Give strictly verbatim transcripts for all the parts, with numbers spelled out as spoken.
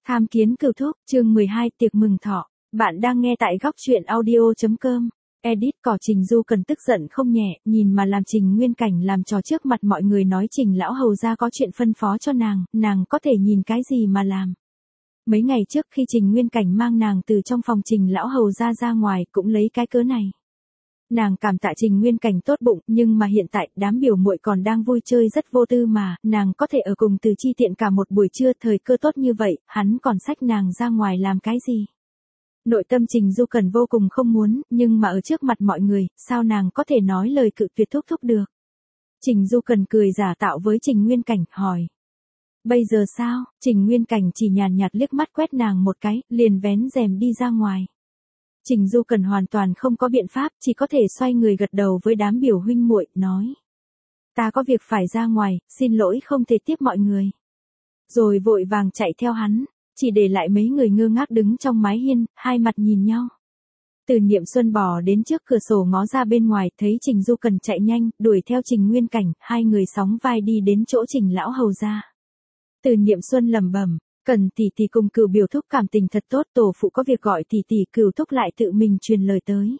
Tham kiến cửu thúc, chương mười hai tiệc mừng thọ. Bạn đang nghe tại góc truyện audio chấm com. Edit cỏ Trình Du Cần tức giận không nhẹ, nhìn mà làm Trình Nguyên Cảnh làm trò trước mặt mọi người nói Trình lão hầu gia có chuyện phân phó cho nàng, nàng có thể nhìn cái gì mà làm. Mấy ngày trước khi Trình Nguyên Cảnh mang nàng từ trong phòng Trình lão hầu gia ra ngoài cũng lấy cái cớ này. Nàng cảm tạ Trình Nguyên Cảnh tốt bụng, nhưng mà hiện tại đám biểu muội còn đang vui chơi rất vô tư mà, nàng có thể ở cùng Từ Chi tiện cả một buổi trưa, thời cơ tốt như vậy, hắn còn xách nàng ra ngoài làm cái gì? Nội tâm Trình Du Cần vô cùng không muốn, nhưng mà ở trước mặt mọi người, sao nàng có thể nói lời cự tuyệt thúc thúc được? Trình Du Cần cười giả tạo với Trình Nguyên Cảnh, hỏi. Bây giờ sao? Trình Nguyên Cảnh chỉ nhàn nhạt liếc mắt quét nàng một cái, liền vén rèm đi ra ngoài. Trình Du Cần hoàn toàn không có biện pháp, chỉ có thể xoay người gật đầu với đám biểu huynh muội, nói. Ta có việc phải ra ngoài, xin lỗi không thể tiếp mọi người. Rồi vội vàng chạy theo hắn, chỉ để lại mấy người ngơ ngác đứng trong mái hiên, hai mặt nhìn nhau. Từ Niệm Xuân bò đến trước cửa sổ ngó ra bên ngoài, thấy Trình Du Cần chạy nhanh, đuổi theo Trình Nguyên Cảnh, hai người sóng vai đi đến chỗ Trình lão hầu gia. Từ Niệm Xuân lẩm bẩm. Cần tỷ tỷ cùng Cửu biểu thúc cảm tình thật tốt, tổ phụ có việc gọi tỷ tỷ, Cửu thúc lại tự mình truyền lời tới.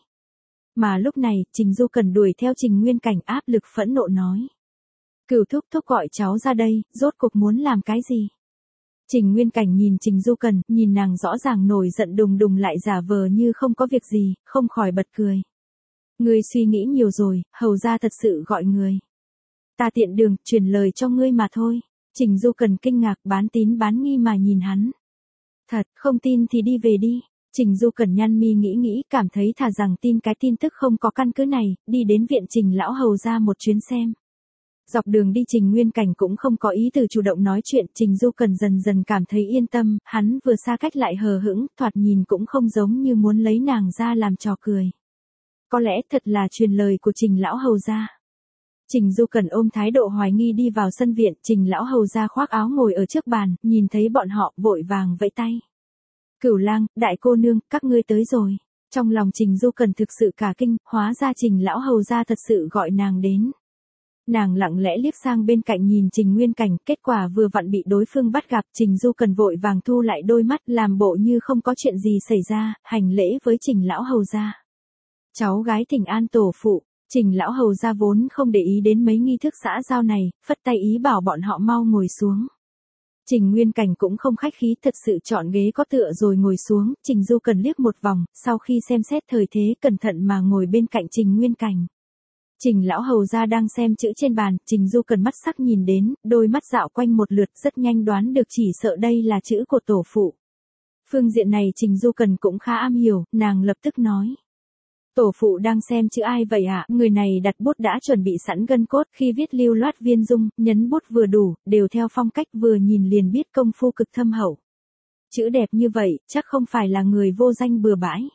Mà lúc này, Trình Du Cần đuổi theo Trình Nguyên Cảnh, áp lực phẫn nộ nói. Cửu thúc thúc gọi cháu ra đây, rốt cuộc muốn làm cái gì? Trình Nguyên Cảnh nhìn Trình Du Cần, nhìn nàng rõ ràng nổi giận đùng đùng lại giả vờ như không có việc gì, không khỏi bật cười. Ngươi suy nghĩ nhiều rồi, hầu gia thật sự gọi người. Ta tiện đường, truyền lời cho ngươi mà thôi. Trình Du Cần kinh ngạc, bán tín bán nghi mà nhìn hắn. Thật, không tin thì đi về đi. Trình Du Cần nhăn mi nghĩ nghĩ, cảm thấy thà rằng tin cái tin tức không có căn cứ này, đi đến viện Trình lão hầu ra một chuyến xem. Dọc đường đi Trình Nguyên Cảnh cũng không có ý từ chủ động nói chuyện, Trình Du Cần dần dần cảm thấy yên tâm, hắn vừa xa cách lại hờ hững, thoạt nhìn cũng không giống như muốn lấy nàng ra làm trò cười. Có lẽ thật là truyền lời của Trình lão hầu ra. Trình Du Cần ôm thái độ hoài nghi đi vào sân viện, Trình lão hầu ra khoác áo ngồi ở trước bàn, nhìn thấy bọn họ, vội vàng vẫy tay. Cửu lang, đại cô nương, các ngươi tới rồi. Trong lòng Trình Du Cần thực sự cả kinh, hóa ra Trình lão hầu ra thật sự gọi nàng đến. Nàng lặng lẽ liếc sang bên cạnh nhìn Trình Nguyên Cảnh, kết quả vừa vặn bị đối phương bắt gặp, Trình Du Cần vội vàng thu lại đôi mắt, làm bộ như không có chuyện gì xảy ra, hành lễ với Trình lão hầu ra. Cháu gái thỉnh an tổ phụ. Trình lão hầu gia vốn không để ý đến mấy nghi thức xã giao này, phất tay ý bảo bọn họ mau ngồi xuống. Trình Nguyên Cảnh cũng không khách khí, thật sự chọn ghế có tựa rồi ngồi xuống, Trình Du Cần liếc một vòng, sau khi xem xét thời thế cẩn thận mà ngồi bên cạnh Trình Nguyên Cảnh. Trình lão hầu gia đang xem chữ trên bàn, Trình Du Cần mắt sắc nhìn đến, đôi mắt dạo quanh một lượt rất nhanh đoán được chỉ sợ đây là chữ của tổ phụ. Phương diện này Trình Du Cần cũng khá am hiểu, nàng lập tức nói. Tổ phụ đang xem chữ ai vậy ạ? À? Người này đặt bút đã chuẩn bị sẵn gân cốt, khi viết lưu loát viên dung, nhấn bút vừa đủ, đều theo phong cách vừa nhìn liền biết công phu cực thâm hậu. Chữ đẹp như vậy, chắc không phải là người vô danh bừa bãi.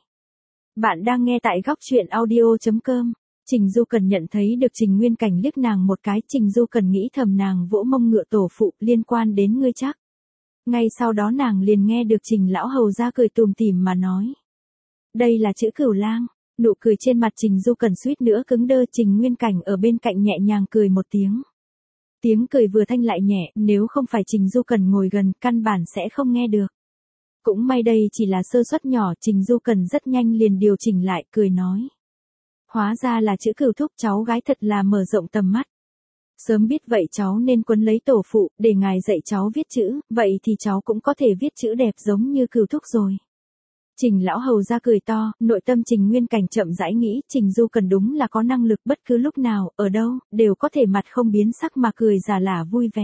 Bạn đang nghe tại góc truyện audio chấm com. Trình Du Cần nhận thấy được Trình Nguyên Cảnh liếc nàng một cái, Trình Du Cần nghĩ thầm nàng vỗ mông ngựa tổ phụ, liên quan đến ngươi chắc. Ngay sau đó nàng liền nghe được Trình lão hầu ra cười tùm tìm mà nói. Đây là chữ Cửu lang. Nụ cười trên mặt Trình Du Cần suýt nữa cứng đơ, Trình Nguyên Cảnh ở bên cạnh nhẹ nhàng cười một tiếng. Tiếng cười vừa thanh lại nhẹ, nếu không phải Trình Du Cần ngồi gần, căn bản sẽ không nghe được. Cũng may đây chỉ là sơ suất nhỏ, Trình Du Cần rất nhanh liền điều chỉnh lại, cười nói. Hóa ra là chữ Cửu thúc, cháu gái thật là mở rộng tầm mắt. Sớm biết vậy cháu nên quấn lấy tổ phụ, để ngài dạy cháu viết chữ, vậy thì cháu cũng có thể viết chữ đẹp giống như Cửu thúc rồi. Trình lão hầu ra cười to, nội tâm Trình Nguyên Cảnh chậm rãi nghĩ, Trình Du Cần đúng là có năng lực, bất cứ lúc nào, ở đâu, đều có thể mặt không biến sắc mà cười giả lả vui vẻ.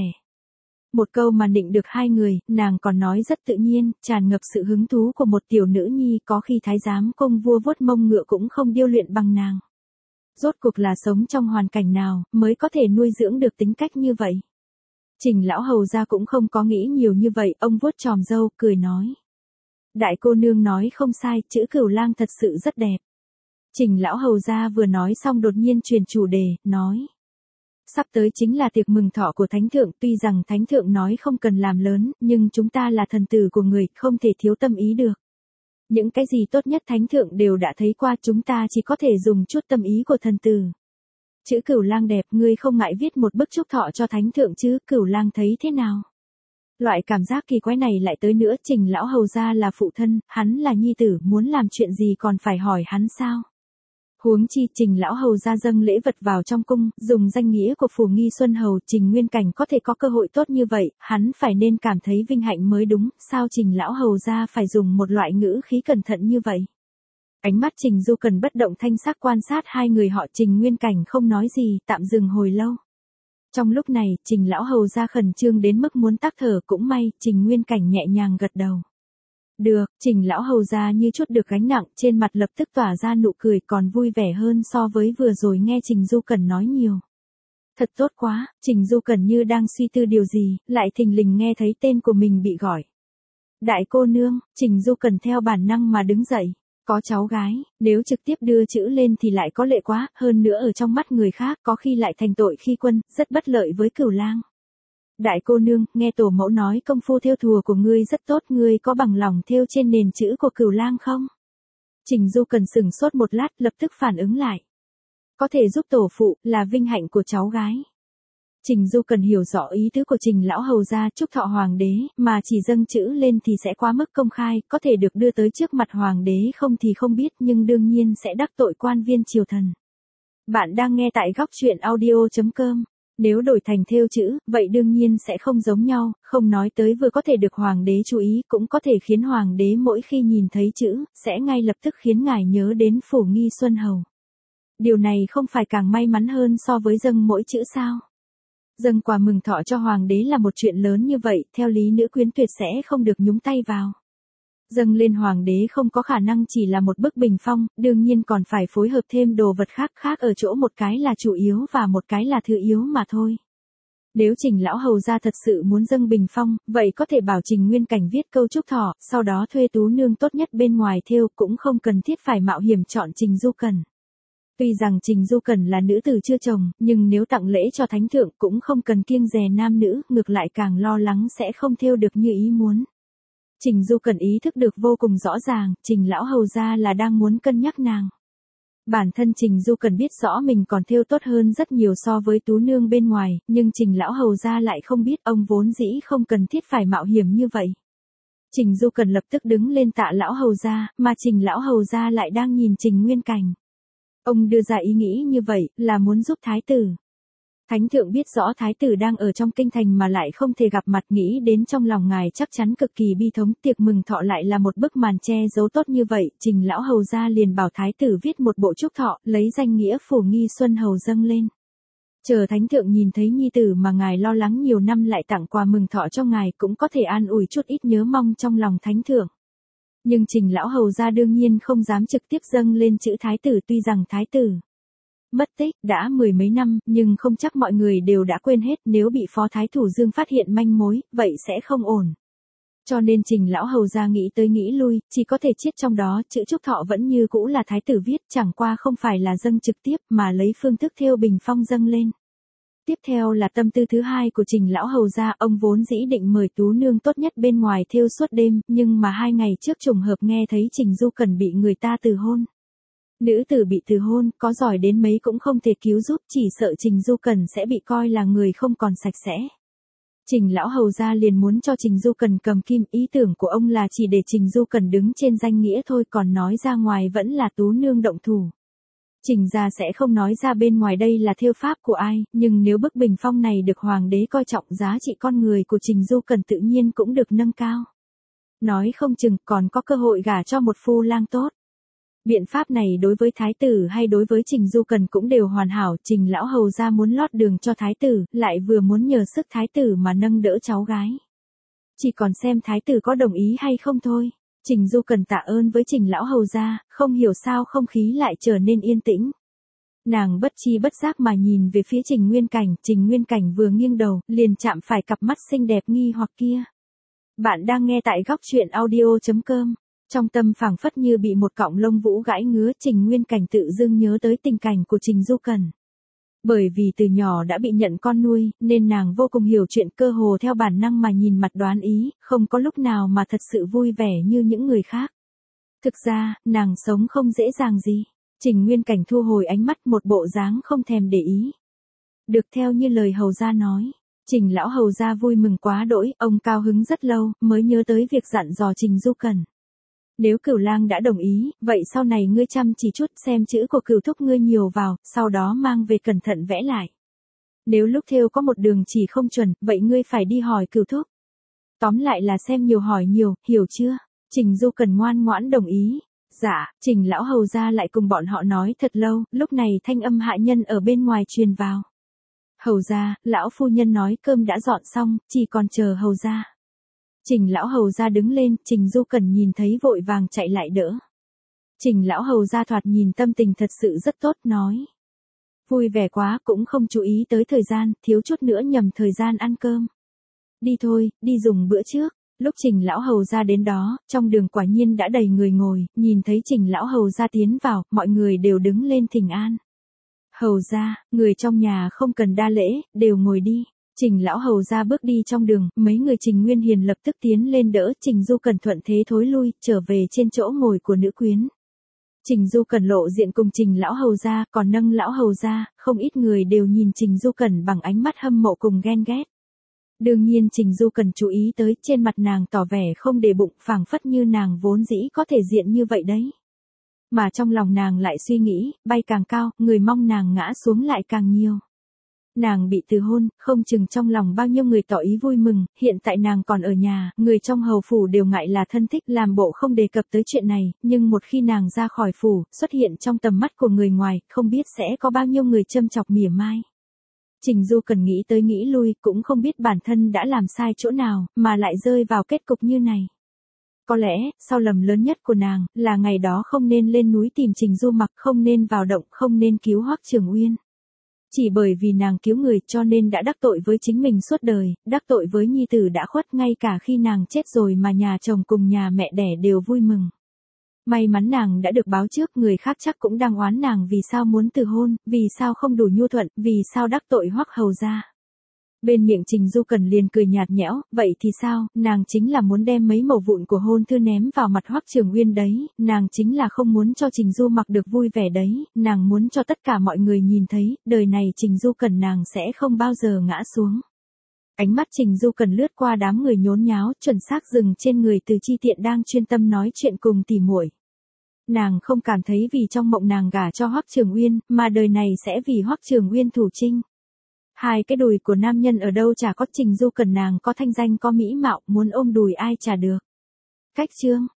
Một câu mà nịnh được hai người, nàng còn nói rất tự nhiên, tràn ngập sự hứng thú của một tiểu nữ nhi, có khi thái giám công vua vuốt mông ngựa cũng không điêu luyện bằng nàng. Rốt cuộc là sống trong hoàn cảnh nào, mới có thể nuôi dưỡng được tính cách như vậy. Trình lão hầu ra cũng không có nghĩ nhiều như vậy, ông vuốt chòm râu, cười nói. Đại cô nương nói không sai, chữ Cửu lang thật sự rất đẹp. Trình lão hầu gia vừa nói xong đột nhiên chuyển chủ đề, nói. Sắp tới chính là tiệc mừng thọ của thánh thượng, tuy rằng thánh thượng nói không cần làm lớn, nhưng chúng ta là thần tử của người, không thể thiếu tâm ý được. Những cái gì tốt nhất thánh thượng đều đã thấy qua, chúng ta chỉ có thể dùng chút tâm ý của thần tử. Chữ Cửu lang đẹp, ngươi không ngại viết một bức chúc thọ cho thánh thượng chứ, Cửu lang thấy thế nào? Loại cảm giác kỳ quái này lại tới nữa, Trình lão hầu gia là phụ thân, hắn là nhi tử, muốn làm chuyện gì còn phải hỏi hắn sao? Huống chi Trình lão hầu gia dâng lễ vật vào trong cung, dùng danh nghĩa của Phù Nghi Xuân Hầu, Trình Nguyên Cảnh có thể có cơ hội tốt như vậy, hắn phải nên cảm thấy vinh hạnh mới đúng, sao Trình lão hầu gia phải dùng một loại ngữ khí cẩn thận như vậy? Ánh mắt Trình Du Cần bất động thanh sắc quan sát hai người họ, Trình Nguyên Cảnh không nói gì, tạm dừng hồi lâu. Trong lúc này, Trình lão hầu gia khẩn trương đến mức muốn tắc thở, cũng may, Trình Nguyên Cảnh nhẹ nhàng gật đầu. Được, Trình lão hầu gia như chút được gánh nặng, trên mặt lập tức tỏa ra nụ cười, còn vui vẻ hơn so với vừa rồi nghe Trình Du Cần nói nhiều. Thật tốt quá, Trình Du Cần như đang suy tư điều gì, lại thình lình nghe thấy tên của mình bị gọi. Đại cô nương, Trình Du Cần theo bản năng mà đứng dậy. Có cháu gái, nếu trực tiếp đưa chữ lên thì lại có lệ quá, hơn nữa ở trong mắt người khác có khi lại thành tội khi quân, rất bất lợi với Cửu Lang. Đại cô nương, nghe tổ mẫu nói công phu thêu thùa của ngươi rất tốt, ngươi có bằng lòng thêu trên nền chữ của Cửu Lang không? Trình Du Cần sừng sốt một lát, lập tức phản ứng lại. Có thể giúp tổ phụ, là vinh hạnh của cháu gái. Trình Du Cần hiểu rõ ý tứ của Trình lão hầu gia, chúc thọ hoàng đế, mà chỉ dâng chữ lên thì sẽ quá mức công khai, có thể được đưa tới trước mặt hoàng đế không thì không biết, nhưng đương nhiên sẽ đắc tội quan viên triều thần. Bạn đang nghe tại góc truyện audio chấm com. Nếu đổi thành thêu chữ, vậy đương nhiên sẽ không giống nhau, không nói tới vừa có thể được hoàng đế chú ý, cũng có thể khiến hoàng đế mỗi khi nhìn thấy chữ, sẽ ngay lập tức khiến ngài nhớ đến Phù Nghi Xuân Hầu. Điều này không phải càng may mắn hơn so với dâng mỗi chữ sao? Dâng quà mừng thọ cho hoàng đế là một chuyện lớn như vậy, theo lý nữ quyến tuyệt sẽ không được nhúng tay vào. Dâng lên hoàng đế không có khả năng chỉ là một bức bình phong, đương nhiên còn phải phối hợp thêm đồ vật khác khác ở chỗ một cái là chủ yếu và một cái là thứ yếu mà thôi. Nếu Trình lão hầu gia thật sự muốn dâng bình phong, vậy có thể bảo Trình Nguyên Cảnh viết câu chúc thọ, sau đó thuê tú nương tốt nhất bên ngoài thêu, cũng không cần thiết phải mạo hiểm chọn Trình Du Cần. Tuy rằng Trình Du Cần là nữ tử chưa chồng, nhưng nếu tặng lễ cho thánh thượng cũng không cần kiêng dè nam nữ, ngược lại càng lo lắng sẽ không thêu được như ý muốn. Trình Du Cần ý thức được vô cùng rõ ràng, Trình lão hầu gia là đang muốn cân nhắc nàng. Bản thân Trình Du Cần biết rõ mình còn thêu tốt hơn rất nhiều so với tú nương bên ngoài, nhưng Trình lão hầu gia lại không biết, ông vốn dĩ không cần thiết phải mạo hiểm như vậy. Trình Du Cần lập tức đứng lên tạ lão hầu gia, mà Trình lão hầu gia lại đang nhìn Trình Nguyên Cảnh. Ông đưa ra ý nghĩ như vậy, là muốn giúp thái tử. Thánh thượng biết rõ thái tử đang ở trong kinh thành mà lại không thể gặp mặt, nghĩ đến trong lòng ngài chắc chắn cực kỳ bi thống, tiệc mừng thọ lại là một bức màn che giấu tốt như vậy, Trình lão hầu gia liền bảo thái tử viết một bộ chúc thọ, lấy danh nghĩa Phù Nghi Xuân Hầu dâng lên. Chờ thánh thượng nhìn thấy nhi tử mà ngài lo lắng nhiều năm lại tặng quà mừng thọ cho ngài, cũng có thể an ủi chút ít nhớ mong trong lòng thánh thượng. Nhưng Trình lão hầu gia đương nhiên không dám trực tiếp dâng lên chữ thái tử, tuy rằng thái tử mất tích đã mười mấy năm, nhưng không chắc mọi người đều đã quên hết, nếu bị phó thái thủ Dương phát hiện manh mối, vậy sẽ không ổn. Cho nên Trình lão hầu gia nghĩ tới nghĩ lui, chỉ có thể chiết trong đó, chữ chúc thọ vẫn như cũ là thái tử viết, chẳng qua không phải là dâng trực tiếp mà lấy phương thức thêu bình phong dâng lên. Tiếp theo là tâm tư thứ hai của Trình lão hầu gia, ông vốn dĩ định mời tú nương tốt nhất bên ngoài thêu suốt đêm, nhưng mà hai ngày trước trùng hợp nghe thấy Trình Du Cần bị người ta từ hôn. Nữ tử bị từ hôn, có giỏi đến mấy cũng không thể cứu giúp, chỉ sợ Trình Du Cần sẽ bị coi là người không còn sạch sẽ. Trình lão hầu gia liền muốn cho Trình Du Cần cầm kim, ý tưởng của ông là chỉ để Trình Du Cần đứng trên danh nghĩa thôi, còn nói ra ngoài vẫn là tú nương động thủ. Trình gia sẽ không nói ra bên ngoài đây là thêu pháp của ai, nhưng nếu bức bình phong này được hoàng đế coi trọng, giá trị con người của Trình Du Cần tự nhiên cũng được nâng cao. Nói không chừng còn có cơ hội gả cho một phu lang tốt. Biện pháp này đối với thái tử hay đối với Trình Du Cần cũng đều hoàn hảo, Trình lão hầu gia muốn lót đường cho thái tử, lại vừa muốn nhờ sức thái tử mà nâng đỡ cháu gái. Chỉ còn xem thái tử có đồng ý hay không thôi. Trình Du Cần tạ ơn với Trình lão hầu gia, không hiểu sao không khí lại trở nên yên tĩnh. Nàng bất chi bất giác mà nhìn về phía Trình Nguyên Cảnh, Trình Nguyên Cảnh vừa nghiêng đầu, liền chạm phải cặp mắt xinh đẹp nghi hoặc kia. Bạn đang nghe tại góc truyện audio chấm com. Trong tâm phảng phất như bị một cọng lông vũ gãi ngứa, Trình Nguyên Cảnh tự dưng nhớ tới tình cảnh của Trình Du Cần. Bởi vì từ nhỏ đã bị nhận con nuôi, nên nàng vô cùng hiểu chuyện, cơ hồ theo bản năng mà nhìn mặt đoán ý, không có lúc nào mà thật sự vui vẻ như những người khác. Thực ra, nàng sống không dễ dàng gì. Trình Nguyên Cảnh thu hồi ánh mắt, một bộ dáng không thèm để ý. Được theo như lời hầu gia nói, Trình lão hầu gia vui mừng quá đỗi, ông cao hứng rất lâu, mới nhớ tới việc dặn dò Trình Du Cần. Nếu Cửu Lang đã đồng ý, vậy sau này ngươi chăm chỉ chút xem chữ của Cửu thúc ngươi nhiều vào, sau đó mang về cẩn thận vẽ lại. Nếu lúc thêu có một đường chỉ không chuẩn, vậy ngươi phải đi hỏi Cửu thúc. Tóm lại là xem nhiều hỏi nhiều, hiểu chưa? Trình Du Cần ngoan ngoãn đồng ý. Dạ, Trình lão hầu gia lại cùng bọn họ nói thật lâu, lúc này thanh âm hạ nhân ở bên ngoài truyền vào. Hầu gia, lão phu nhân nói cơm đã dọn xong, chỉ còn chờ hầu gia. Trình lão hầu gia đứng lên, Trình Du Cần nhìn thấy vội vàng chạy lại đỡ. Trình lão hầu gia thoạt nhìn tâm tình thật sự rất tốt, nói. Vui vẻ quá, cũng không chú ý tới thời gian, thiếu chút nữa nhầm thời gian ăn cơm. Đi thôi, đi dùng bữa trước. Lúc Trình lão hầu gia đến đó, trong đường quả nhiên đã đầy người ngồi, nhìn thấy Trình lão hầu gia tiến vào, mọi người đều đứng lên thỉnh an. Hầu gia, người trong nhà không cần đa lễ, đều ngồi đi. Trình lão hầu gia bước đi trong đường, mấy người Trình Nguyên Hiền lập tức tiến lên đỡ, Trình Du Cần thuận thế thối lui, trở về trên chỗ ngồi của nữ quyến. Trình Du Cần lộ diện cùng Trình lão hầu gia, còn nâng lão hầu gia, không ít người đều nhìn Trình Du Cần bằng ánh mắt hâm mộ cùng ghen ghét. Đương nhiên Trình Du Cần chú ý tới, trên mặt nàng tỏ vẻ không để bụng, phảng phất như nàng vốn dĩ có thể diện như vậy đấy. Mà trong lòng nàng lại suy nghĩ, bay càng cao, người mong nàng ngã xuống lại càng nhiều. Nàng bị từ hôn, không chừng trong lòng bao nhiêu người tỏ ý vui mừng, hiện tại nàng còn ở nhà, người trong hầu phủ đều ngại là thân thích, làm bộ không đề cập tới chuyện này, nhưng một khi nàng ra khỏi phủ, xuất hiện trong tầm mắt của người ngoài, không biết sẽ có bao nhiêu người châm chọc mỉa mai. Trình Du Cần nghĩ tới nghĩ lui, cũng không biết bản thân đã làm sai chỗ nào, mà lại rơi vào kết cục như này. Có lẽ, sau lầm lớn nhất của nàng, là ngày đó không nên lên núi tìm Trình Du Mặc, không nên vào động, không nên cứu Hoắc Trường Uyên. Chỉ bởi vì nàng cứu người cho nên đã đắc tội với chính mình suốt đời, đắc tội với nhi tử đã khuất, ngay cả khi nàng chết rồi mà nhà chồng cùng nhà mẹ đẻ đều vui mừng. May mắn nàng đã được báo trước, người khác chắc cũng đang oán nàng vì sao muốn từ hôn, vì sao không đủ nhu thuận, vì sao đắc tội Hoắc hầu gia. Bên miệng Trình Du Cần liền cười nhạt nhẽo, vậy thì sao, nàng chính là muốn đem mấy mẩu vụn của hôn thư ném vào mặt Hoắc Trường Uyên đấy, nàng chính là không muốn cho Trình Du Mặc được vui vẻ đấy, nàng muốn cho tất cả mọi người nhìn thấy, đời này Trình Du Cần nàng sẽ không bao giờ ngã xuống. Ánh mắt Trình Du Cần lướt qua đám người nhốn nháo, chuẩn xác dừng trên người Từ Chi Tiện đang chuyên tâm nói chuyện cùng tỉ muội. Nàng không cảm thấy vì trong mộng nàng gả cho Hoắc Trường Uyên, mà đời này sẽ vì Hoắc Trường Uyên thủ trinh. Hai cái đùi của nam nhân ở đâu chả có, Trình Du Cần nàng có thanh danh có mỹ mạo, muốn ôm đùi ai chả được. Cách chương